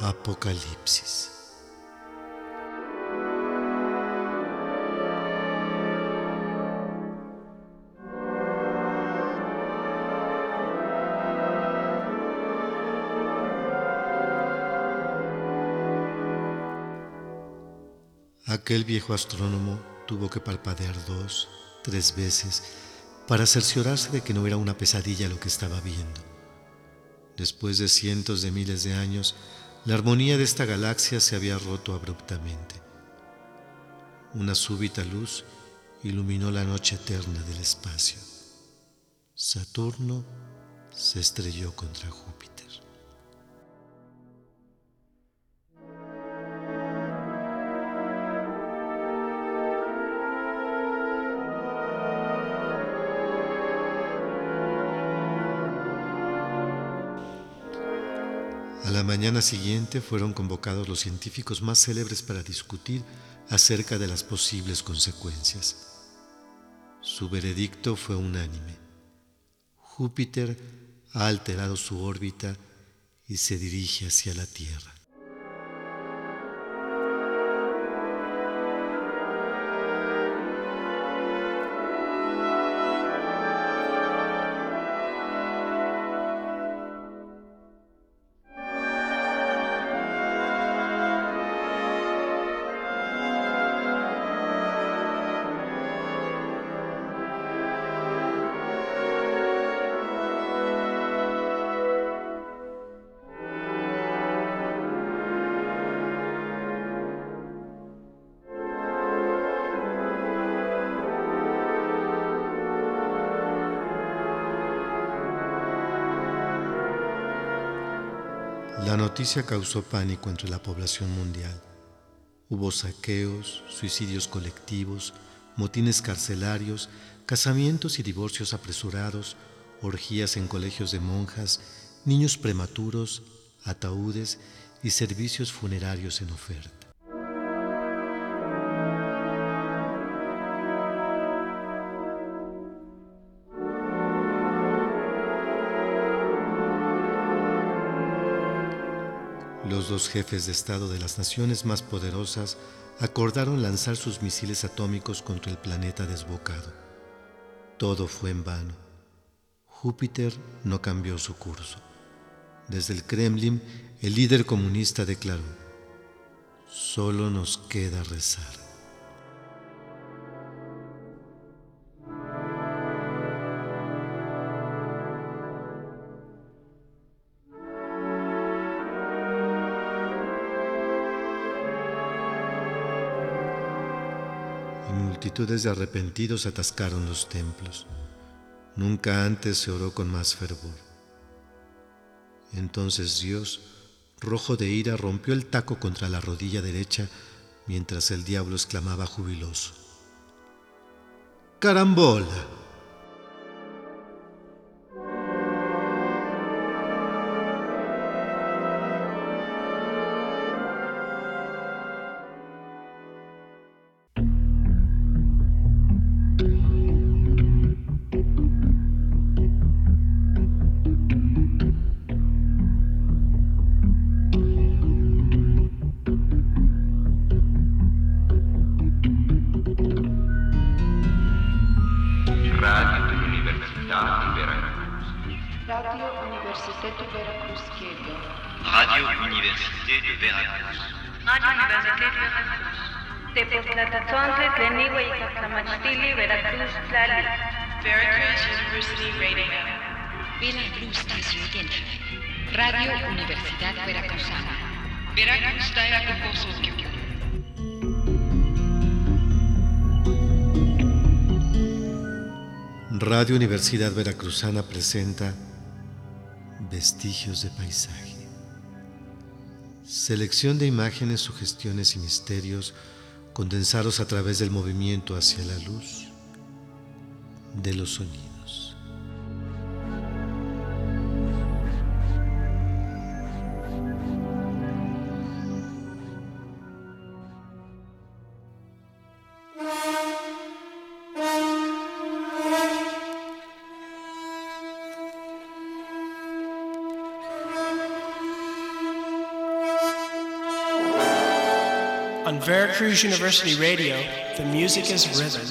Apocalipsis. Aquel viejo astrónomo tuvo que parpadear 2, 3 veces para cerciorarse de que no era una pesadilla lo que estaba viendo. Después de cientos de miles de años, la armonía de esta galaxia se había roto abruptamente. Una súbita luz iluminó la noche eterna del espacio. Saturno se estrelló contra Júpiter. A la mañana siguiente fueron convocados los científicos más célebres para discutir acerca de las posibles consecuencias. Su veredicto fue unánime. Júpiter ha alterado su órbita y se dirige hacia la Tierra. La noticia causó pánico entre la población mundial. Hubo saqueos, suicidios colectivos, motines carcelarios, casamientos y divorcios apresurados, orgías en colegios de monjas, niños prematuros, ataúdes y servicios funerarios en oferta. Los 2 jefes de Estado de las naciones más poderosas acordaron lanzar sus misiles atómicos contra el planeta desbocado. Todo fue en vano. Júpiter no cambió su curso. Desde el Kremlin, el líder comunista declaró: solo nos queda rezar. Y multitudes de arrepentidos atascaron los templos. Nunca antes se oró con más fervor. Entonces Dios, rojo de ira, rompió el taco contra la rodilla derecha mientras el diablo exclamaba jubiloso: ¡carambola! Radio Université de Veracruz. Radio Université de Veracruz. Radio Université de Veracruz. Tepoztlatontli Tleniwe y Catlamachtili, Veracruz, Tlali. Veracruz University Radio. Veracruz 大学电台 Radio Universidad Veracruzana Veracruz 大学放送局。 Radio Universidad Veracruzana presenta Vestigios de Paisaje. Selección de imágenes, sugestiones y misterios condensados a través del movimiento hacia la luz de los sonidos. On Veracruz University Radio, the music is rhythm.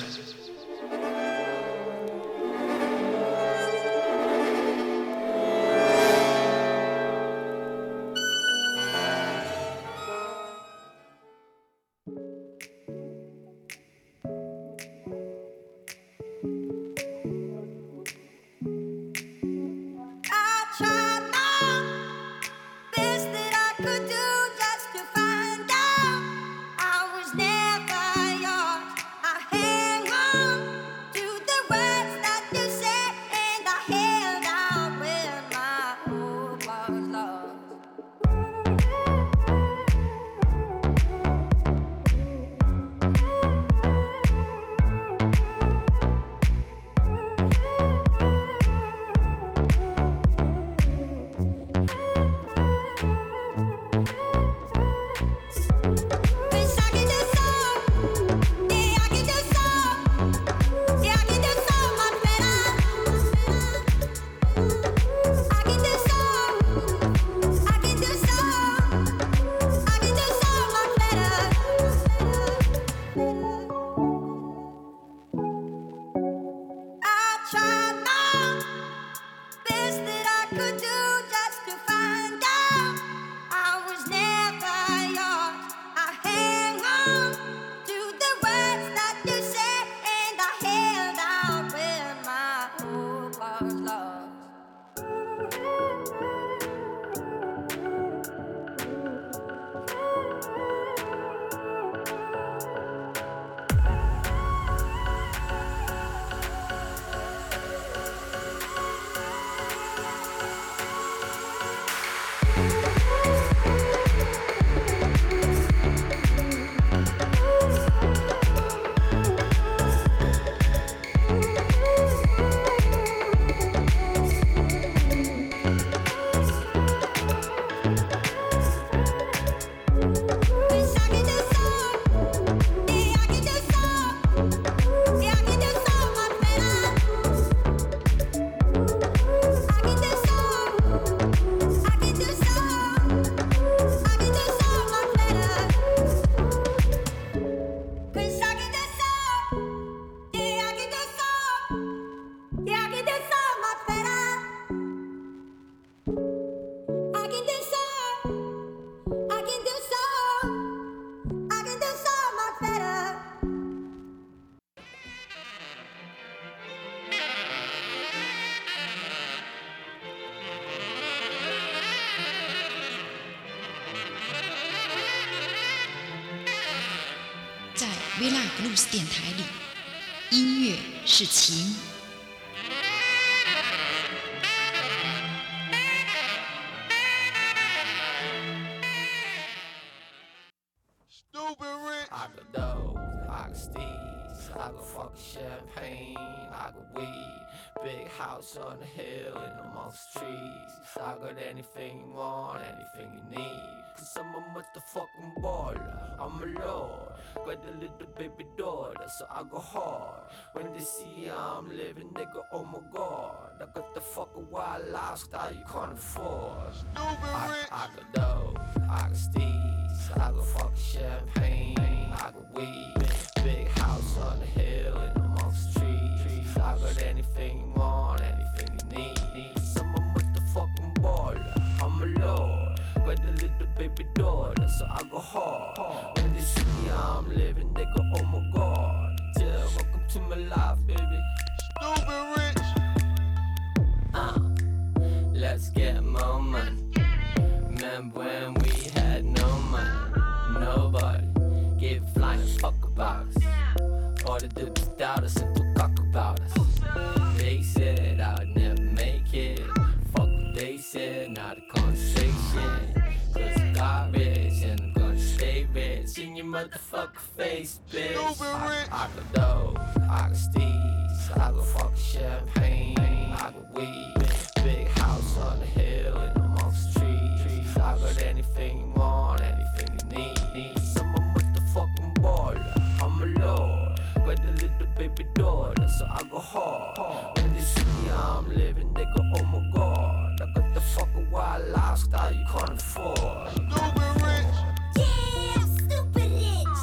Veracruz 电台里，音乐是情。 I got dough, I got steez, I got fucking champagne, I got weed, big house on the hill and amongst trees. I got anything you want, anything you need. Cause I'm a motherfucking baller, I'm a lord. Got a little baby daughter, so I go hard. When they see how I'm living, they go, oh my god. I got the fucking wild lifestyle you can't afford. I got dough, I got steez, I got fucking champagne, I got weed, big house on the hill and amongst trees. I got anything you want, anything you need. I'm a motherfucking baller, I'm a lord. Got a little baby daughter, so I go hard. When they see how I'm living, they go, oh my god. Yeah, welcome to my life, baby. Stupid rich. Let's get more money. Remember when we had no money? Nobody gave a flying fuck about us. All the dudes doubt us and talk about us. They said I would never make it. Fuck what they said, not a conversation. Cause I got rich and I'm gonna stay rich in your motherfucking face, bitch. I got dough, I got steez, I got fucking champagne, I got weed, big house on the hill and amongst trees. I got anything you want, anything you need. I'm a motherfucking baller, I'm a lord. Got a little baby daughter, so I go hard. When they see how I'm living, they go, oh my god. I got the fucking wild lifestyle you can't afford. Stupid rich. Yeah, stupid rich.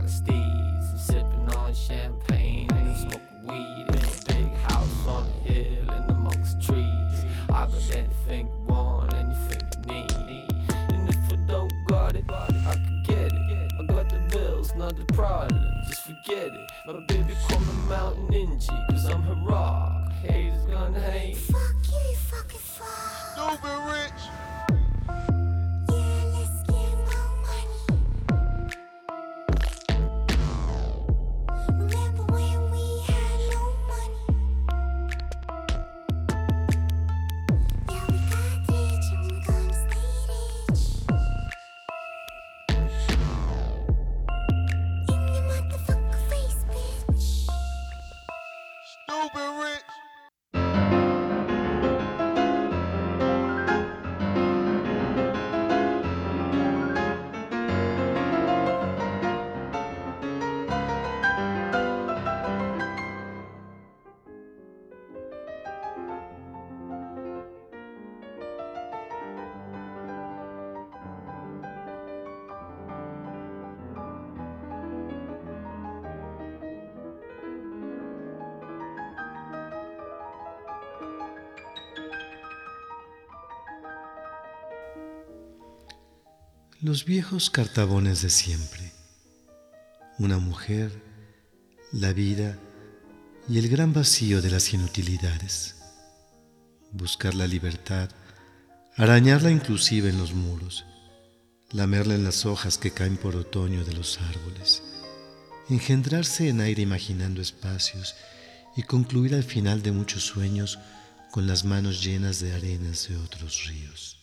got steez. I'm sipping on champagne and I'm smoking weed in a big house on a hill and amongst trees. I got anything you want, anything you need. And if I don't got it, I can get it. I got the bills, not the problem, just forget it. My baby call me Mountain Ninja, cause I'm her rock. Haters gonna hate. Fuck you, you fucking fuck. Stupid rich. Yeah, let's get more money. Remember when we had no money? Yeah, we got rich and we're gonna stay rich. In your motherfucking face, bitch. Stupid rich. Los viejos cartabones de siempre. Una mujer, la vida y el gran vacío de las inutilidades. Buscar la libertad, arañarla inclusive en los muros, lamerla en las hojas que caen por otoño de los árboles, engendrarse en aire imaginando espacios y concluir al final de muchos sueños con las manos llenas de arenas de otros ríos.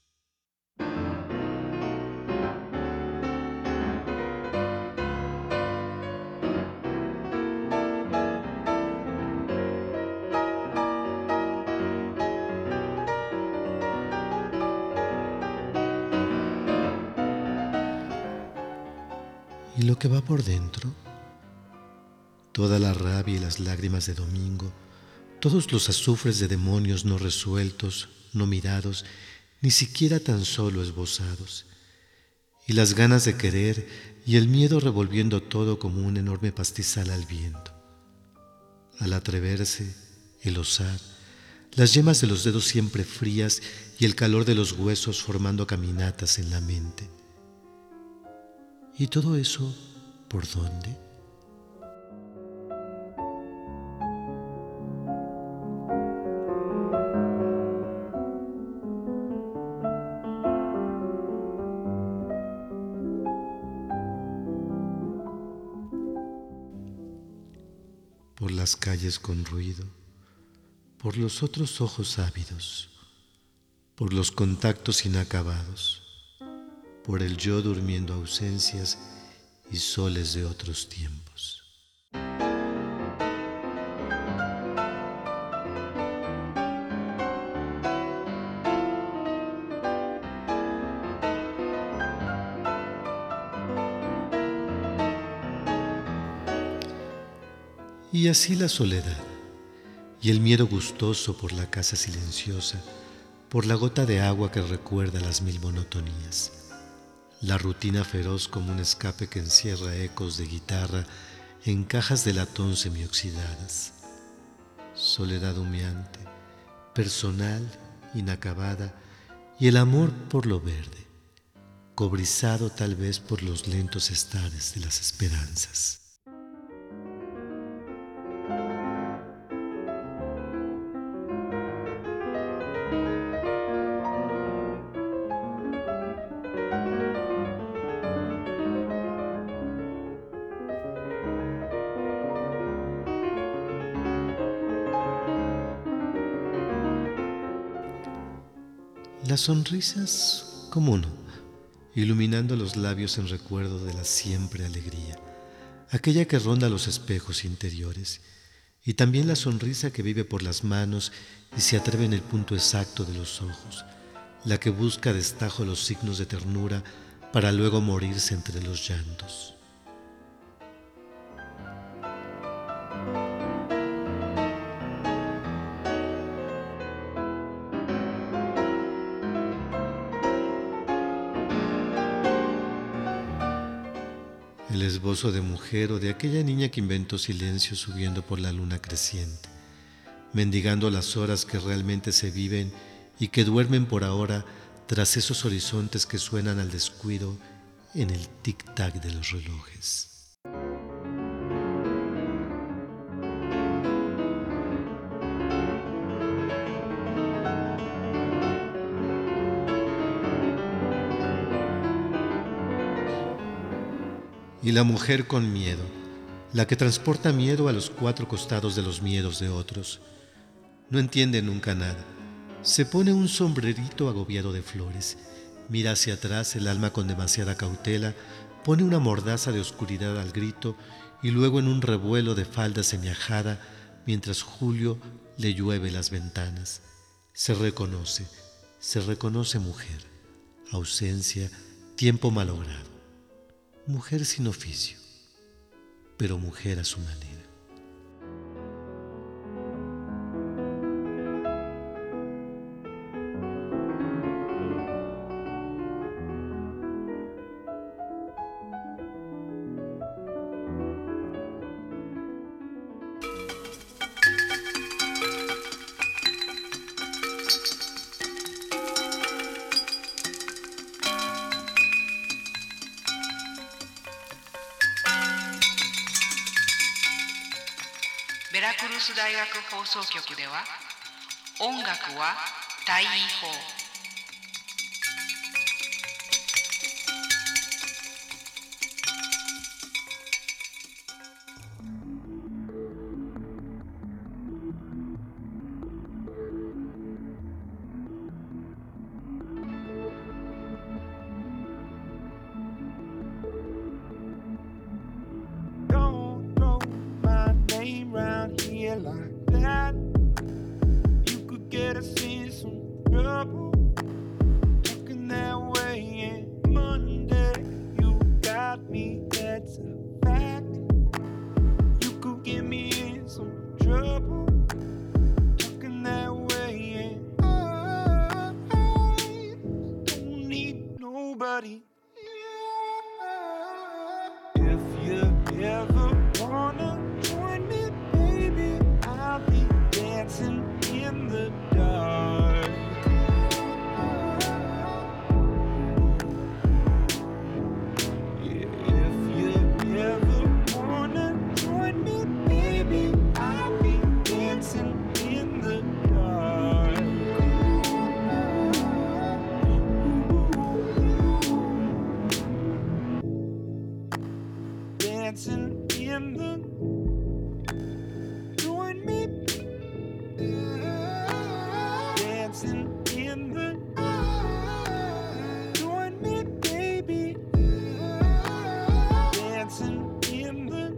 ¿Y lo que va por dentro? Toda la rabia y las lágrimas de domingo, todos los azufres de demonios no resueltos, no mirados, ni siquiera tan solo esbozados, y las ganas de querer y el miedo revolviendo todo como un enorme pastizal al viento. Al atreverse, el osar, las yemas de los dedos siempre frías y el calor de los huesos formando caminatas en la mente. ¿Y todo eso por dónde? Por las calles con ruido, por los otros ojos ávidos, por los contactos inacabados, por el yo durmiendo ausencias y soles de otros tiempos. Y así la soledad, y el miedo gustoso por la casa silenciosa, por la gota de agua que recuerda las mil monotonías, la rutina feroz como un escape que encierra ecos de guitarra en cajas de latón semioxidadas, soledad humeante, personal, inacabada, y el amor por lo verde, cobrizado tal vez por los lentos estares de las esperanzas. Las sonrisas, ¿cómo no?, iluminando los labios en recuerdo de la siempre alegría, aquella que ronda los espejos interiores, y también la sonrisa que vive por las manos y se atreve en el punto exacto de los ojos, la que busca a destajo los signos de ternura para luego morirse entre los llantos. el esbozo de mujer o de aquella niña que inventó silencio subiendo por la luna creciente, mendigando las horas que realmente se viven y que duermen por ahora tras esos horizontes que suenan al descuido en el tic-tac de los relojes. Y la mujer con miedo, la que transporta miedo a los cuatro costados de los miedos de otros. No entiende nunca nada. Se pone un sombrerito agobiado de flores, mira hacia atrás el alma con demasiada cautela, pone una mordaza de oscuridad al grito y luego en un revuelo de falda semiajada, mientras Julio le llueve las ventanas. Se reconoce mujer, ausencia, tiempo malogrado. Mujer sin oficio, pero mujer a su manera. Veracruz 大学放送局では音楽は大違法。 Like that, you could get us in some trouble. Talking that way, and Monday you got me. That's a fact. You could get me in some trouble. Talking that way, and I don't need nobody. If you ever wanna join me, I'll be dancing in the dark. Yeah, if you ever wanna join me, baby, I'll be dancing in the dark. Dancing in the dancing in the join me, baby. Dancing in the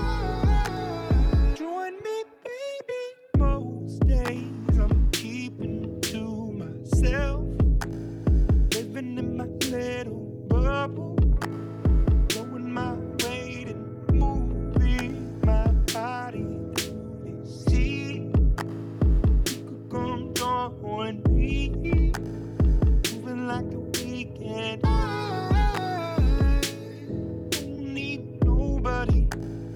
join me, baby. Most days I'm keeping to myself, living in my little bubble, going my way and moving my body through the sea. Come join me, moving like a weekend. I don't need nobody.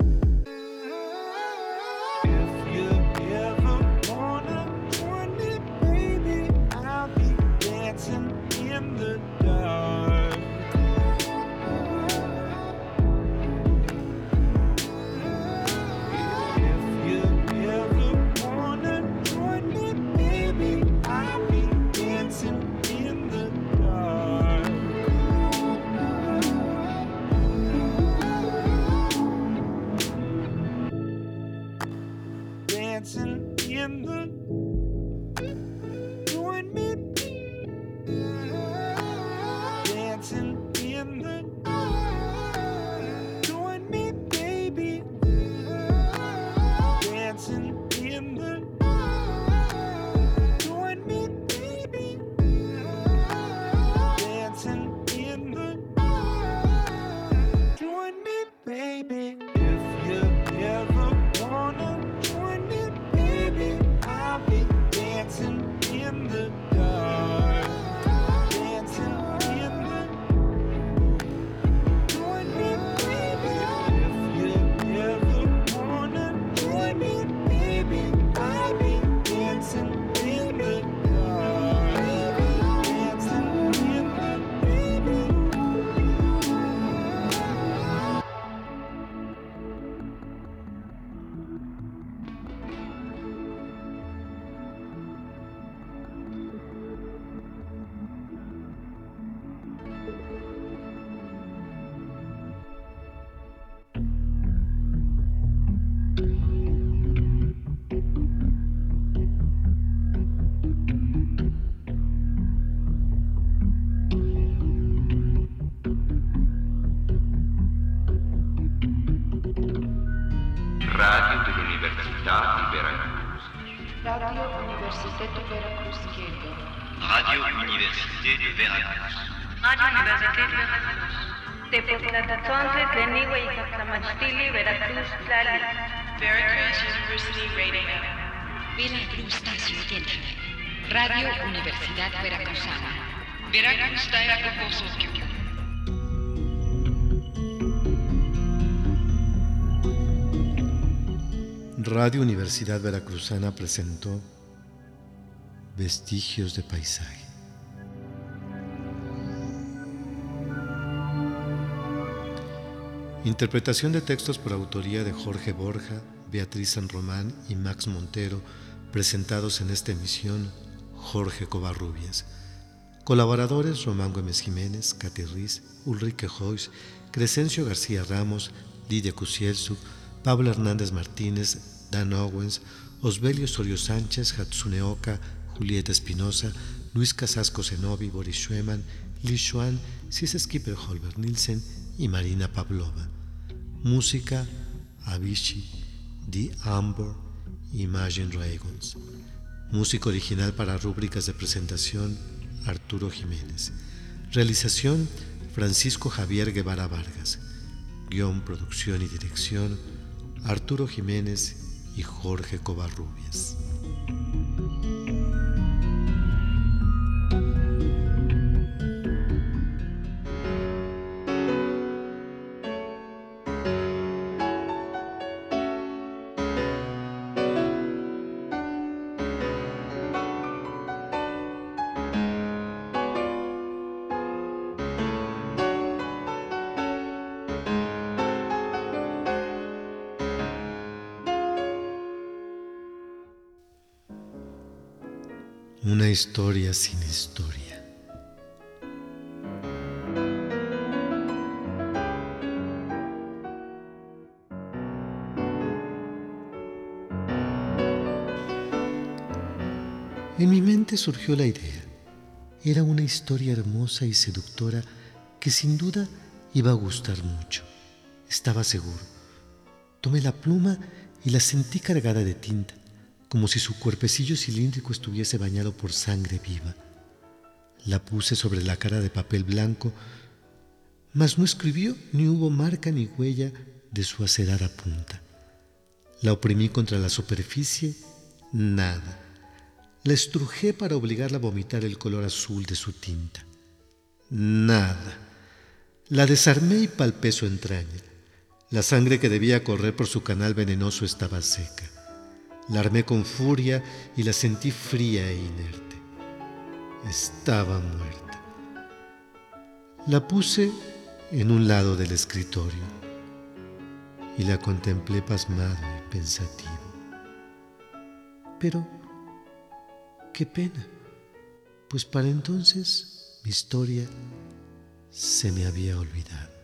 If you ever wanna join me, baby, I'll be dancing in the dark. If you ever wanna join me, baby, I'll be dancing in the dark. Dancing in the join me, dancing in the join me, baby, dancing in the join me, baby, dancing in the join me, baby. If you ever wanna join me, baby, I'll be Universidad de Veracruz. Radio Universitat de Veracruz Quedo. Radio Université de Veracruz. Radio Université de Veracruz. Tepoztlatatzontle tlen iueyikatlamachtili Veracruz tlali. Veracruz University Radio. Veracruz Estación Radio Universidad Veracruzana. Veracruz Dairaku Hosokyoku. Radio Universidad Veracruzana presentó Vestigios de Paisaje. Interpretación de textos por autoría de Jorge Borja, Beatriz San Román y Max Montero, presentados en esta emisión Jorge Covarrubias. Colaboradores Román Gómez Jiménez, Katy Riz, Ulrike Joyce, Crescencio García Ramos, Lidia Kusielzuk, Pablo Hernández Martínez, Dan Owens, Osbelio Osorio Sánchez, Hatsune Oka, Julieta Espinosa, Luis Casasco Zenobi, Boris Schuemann, Li Xuan, Cis Skipper Holber Nielsen y Marina Pavlova. Música Avicii, The Amber, Imagine Dragons. Música original para rúbricas de presentación Arturo Jiménez. Realización Francisco Javier Guevara Vargas. Guión, producción y dirección Arturo Jiménez y Jorge Covarrubias. Una historia sin historia. En mi mente surgió la idea. Era una historia hermosa y seductora que sin duda iba a gustar mucho. Estaba seguro. Tomé la pluma y la sentí cargada de tinta, como si su cuerpecillo cilíndrico estuviese bañado por sangre viva. La puse sobre la cara de papel blanco, mas no escribió ni hubo marca ni huella de su acerada punta. La oprimí contra la superficie, nada. La estrujé para obligarla a vomitar el color azul de su tinta. Nada. La desarmé y palpé su entraña. La sangre que debía correr por su canal venenoso estaba seca. La armé con furia y la sentí fría e inerte. Estaba muerta. La puse en un lado del escritorio y la contemplé pasmado y pensativo. Pero, qué pena, pues para entonces mi historia se me había olvidado.